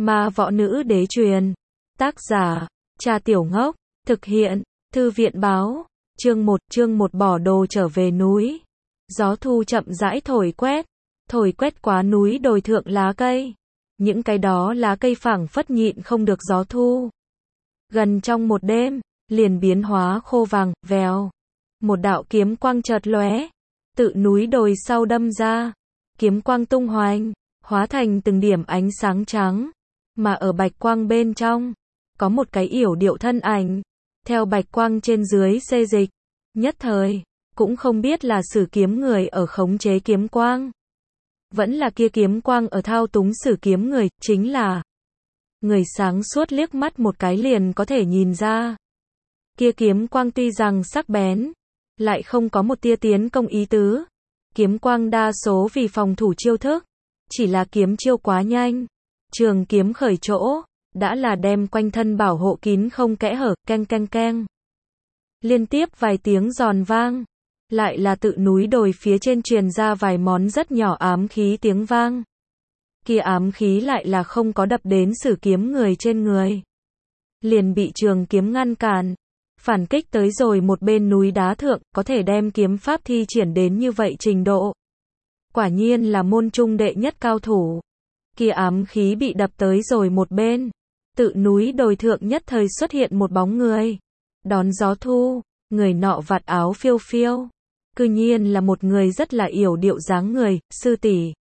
Ma Võ Nữ Đế truyền. Tác giả, Trà Tiểu Ngốc. Thực hiện, Thư viện Báo. Chương 1 bỏ đồ trở về núi. Gió thu chậm rãi thổi quét quá núi đồi thượng lá cây. Những cái đó lá cây phảng phất nhịn không được gió thu. Gần trong một đêm, liền biến hóa khô vàng, vèo. Một đạo kiếm quang chợt lóe, tự núi đồi sau đâm ra. Kiếm quang tung hoành, hóa thành từng điểm ánh sáng trắng. Mà ở bạch quang bên trong, có một cái yểu điệu thân ảnh. Theo bạch quang trên dưới xê dịch, nhất thời, cũng không biết là sử kiếm người ở khống chế kiếm quang. Vẫn là kia kiếm quang ở thao túng sử kiếm người, chính là người sáng suốt liếc mắt một cái liền có thể nhìn ra. Kia kiếm quang tuy rằng sắc bén, lại không có một tia tiến công ý tứ. Kiếm quang đa số vì phòng thủ chiêu thức, chỉ là kiếm chiêu quá nhanh. Trường kiếm khởi chỗ, đã là đem quanh thân bảo hộ kín không kẽ hở, keng keng keng. Liên tiếp vài tiếng giòn vang, lại là tự núi đồi phía trên truyền ra vài món rất nhỏ ám khí tiếng vang. Kia ám khí lại là không có đập đến sử kiếm người trên người. Liền bị trường kiếm ngăn cản, phản kích tới rồi một bên núi đá thượng, có thể đem kiếm pháp thi triển đến như vậy trình độ. Quả nhiên là môn trung đệ nhất cao thủ. Kia ám khí bị đập tới rồi một bên, tự núi đồi thượng nhất thời xuất hiện một bóng người. Đón gió thu, người nọ vạt áo phiêu phiêu. Cư nhiên là một người rất là yểu điệu dáng người, sư tỷ.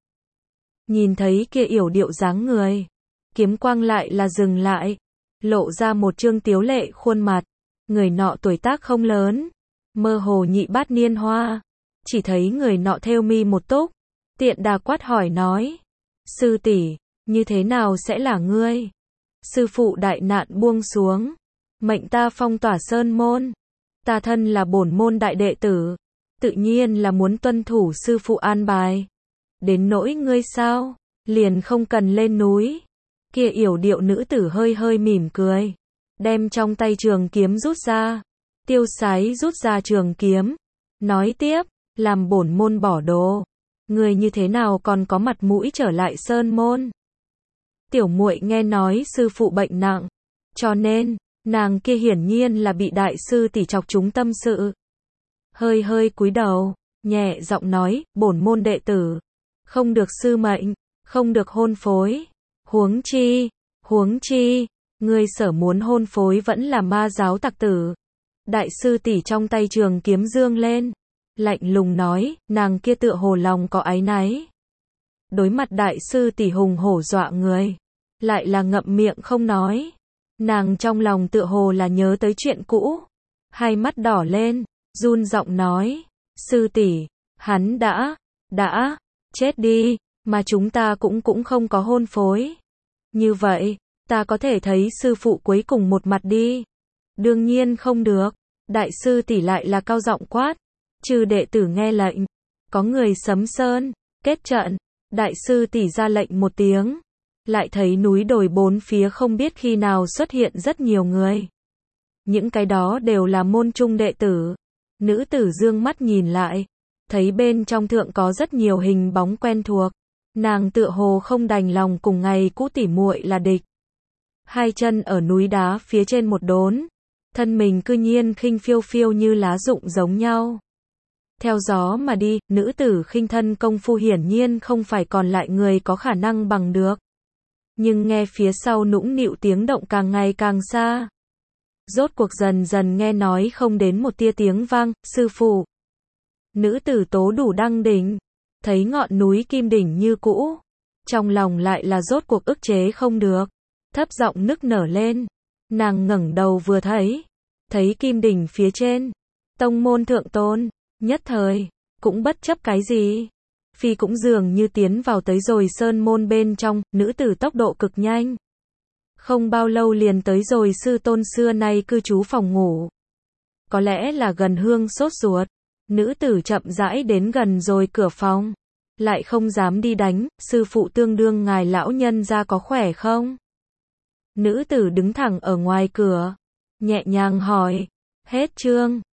Nhìn thấy kia yểu điệu dáng người, kiếm quang lại là dừng lại, lộ ra một trương tiếu lệ khuôn mặt. Người nọ tuổi tác không lớn, mơ hồ nhị bát niên hoa. Chỉ thấy người nọ thêu mi một túc, tiện đà quát hỏi nói: sư tỷ, như thế nào sẽ là ngươi? Sư phụ đại nạn buông xuống, mệnh ta phong tỏa sơn môn. Ta thân là bổn môn đại đệ tử, tự nhiên là muốn tuân thủ sư phụ an bài. Đến nỗi ngươi sao, liền không cần lên núi. Kia yểu điệu nữ tử hơi hơi mỉm cười, đem trong tay trường kiếm rút ra, tiêu sái rút ra trường kiếm, nói tiếp: làm bổn môn bỏ đồ, ngươi như thế nào còn có mặt mũi trở lại sơn môn? Tiểu muội nghe nói sư phụ bệnh nặng, cho nên nàng kia hiển nhiên là bị đại sư tỷ chọc trúng tâm sự. Hơi hơi cúi đầu, nhẹ giọng nói: bổn môn đệ tử, không được sư mệnh, không được hôn phối. Huống chi, ngươi sở muốn hôn phối vẫn là ma giáo tặc tử. Đại sư tỷ trong tay trường kiếm dương lên, lạnh lùng nói, nàng kia tựa hồ lòng có áy náy. Đối mặt đại sư tỷ hùng hổ dọa người, lại là ngậm miệng không nói. Nàng trong lòng tựa hồ là nhớ tới chuyện cũ, hai mắt đỏ lên, run giọng nói: sư tỷ, hắn đã chết đi, mà chúng ta cũng không có hôn phối. Như vậy, ta có thể thấy sư phụ cuối cùng một mặt đi. Đương nhiên không được. Đại sư tỷ lại là cao giọng quát: chư đệ tử nghe lệnh. Có người sấm sơn, kết trận. Đại sư tỷ ra lệnh một tiếng, lại thấy núi đồi bốn phía không biết khi nào xuất hiện rất nhiều người. Những cái đó đều là môn trung đệ tử. Nữ tử dương mắt nhìn lại, thấy bên trong thượng có rất nhiều hình bóng quen thuộc. Nàng tựa hồ không đành lòng cùng ngày cũ tỉ muội là địch. Hai chân ở núi đá phía trên một đốn, thân mình cư nhiên khinh phiêu phiêu như lá rụng giống nhau. Theo gió mà đi, nữ tử khinh thân công phu hiển nhiên không phải còn lại người có khả năng bằng được. Nhưng nghe phía sau nũng nịu tiếng động càng ngày càng xa. Rốt cuộc dần dần nghe nói không đến một tia tiếng vang: sư phụ. Nữ tử tố đủ đăng đỉnh, thấy ngọn núi kim đỉnh như cũ, trong lòng lại là rốt cuộc ức chế không được, thấp giọng nức nở lên. Nàng ngẩng đầu vừa thấy kim đỉnh phía trên, tông môn thượng tôn, nhất thời, cũng bất chấp cái gì, phi cũng dường như tiến vào tới rồi sơn môn bên trong. Nữ tử tốc độ cực nhanh, không bao lâu liền tới rồi sư tôn xưa nay cư trú phòng ngủ. Có lẽ là gần hương sốt ruột, nữ tử chậm rãi đến gần rồi cửa phòng, lại không dám đi đánh: sư phụ tương đương ngài lão nhân gia có khỏe không? Nữ tử đứng thẳng ở ngoài cửa, nhẹ nhàng hỏi. Hết chương.